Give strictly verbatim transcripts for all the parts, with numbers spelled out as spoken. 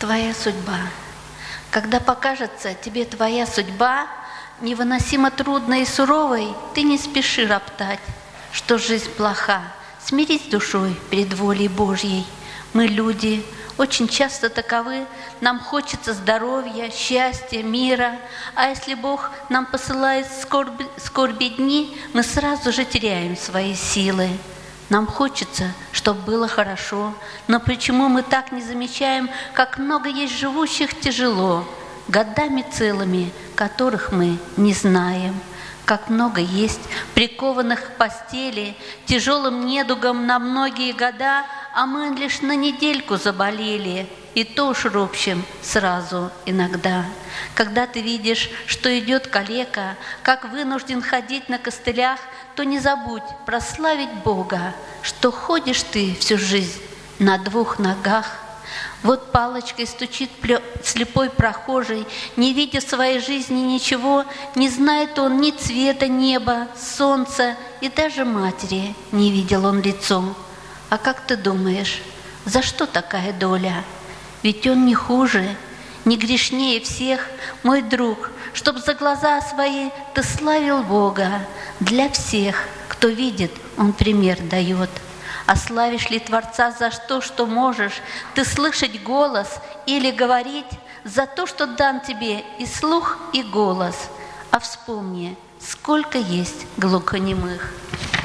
Твоя судьба. Когда покажется тебе твоя судьба невыносимо трудной и суровой, ты не спеши роптать, что жизнь плоха. Смирись душой перед волей Божьей. Мы люди, очень часто таковы, нам хочется здоровья, счастья, мира, а если Бог нам посылает скорби, скорби дни, мы сразу же теряем свои силы. Нам хочется, чтобы было хорошо, но почему мы так не замечаем, как много есть живущих тяжело, годами целыми, которых мы не знаем? Как много есть прикованных к постели, тяжелым недугом на многие года, а мы лишь на недельку заболели, и то уж ропщем сразу иногда. Когда ты видишь, что идет калека, как вынужден ходить на костылях, то не забудь прославить Бога, что ходишь ты всю жизнь на двух ногах. Вот палочкой стучит слепой прохожий, не видя в своей жизни ничего, не знает он ни цвета неба, солнца и даже матери не видел он лицом. А как ты думаешь, за что такая доля? Ведь он не хуже, не грешнее всех, мой друг, чтоб за глаза свои ты славил Бога. Для всех, кто видит, он пример дает. А славишь ли Творца за то, что можешь ты слышать голос или говорить, за то, что дан тебе и слух, и голос? А вспомни, сколько есть глухонемых.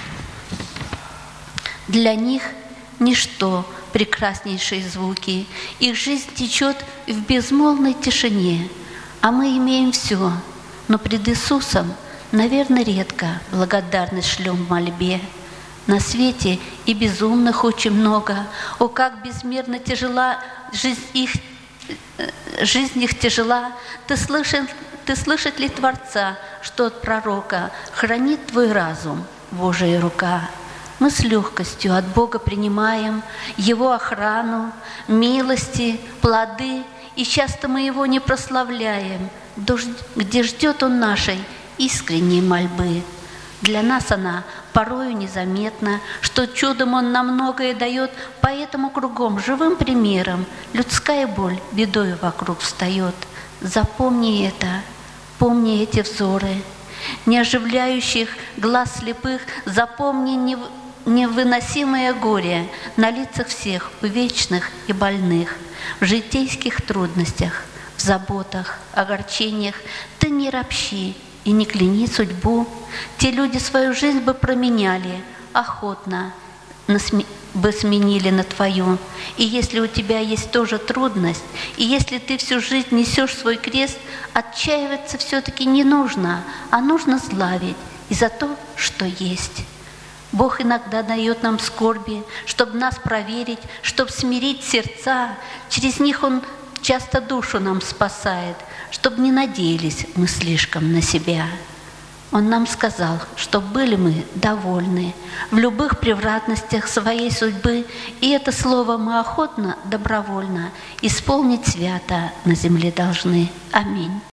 Для них ничто прекраснейшие звуки, их жизнь течет в безмолвной тишине, а мы имеем все, но пред Иисусом, наверное, редко благодарность шлем в мольбе. На свете и безумных очень много, о, как безмерно тяжела жизнь их, жизнь их тяжела. Ты слышен, ты слышит ли Творца, что от пророка хранит твой разум Божия рука? Мы с легкостью от Бога принимаем Его охрану, милости, плоды, и часто мы Его не прославляем, где ждет Он нашей искренней мольбы. Для нас она порою незаметна, что чудом Он нам многое дает, поэтому кругом живым примером людская боль бедой вокруг встает. Запомни это, помни эти взоры, не оживляющих глаз слепых, запомни невыносимое горе на лицах всех увечных и больных, в житейских трудностях, в заботах, огорчениях. Ты не ропщи и не кляни судьбу. Те люди свою жизнь бы променяли, охотно бы сменили на твою. И если у тебя есть тоже трудность, и если ты всю жизнь несешь свой крест, отчаиваться все-таки не нужно, а нужно славить и за то, что есть. Бог иногда дает нам скорби, чтобы нас проверить, чтобы смирить сердца. Через них Он часто душу нам спасает, чтобы не надеялись мы слишком на себя. Он нам сказал, что были мы довольны в любых превратностях своей судьбы, и это слово мы охотно, добровольно исполнить свято на земле должны. Аминь.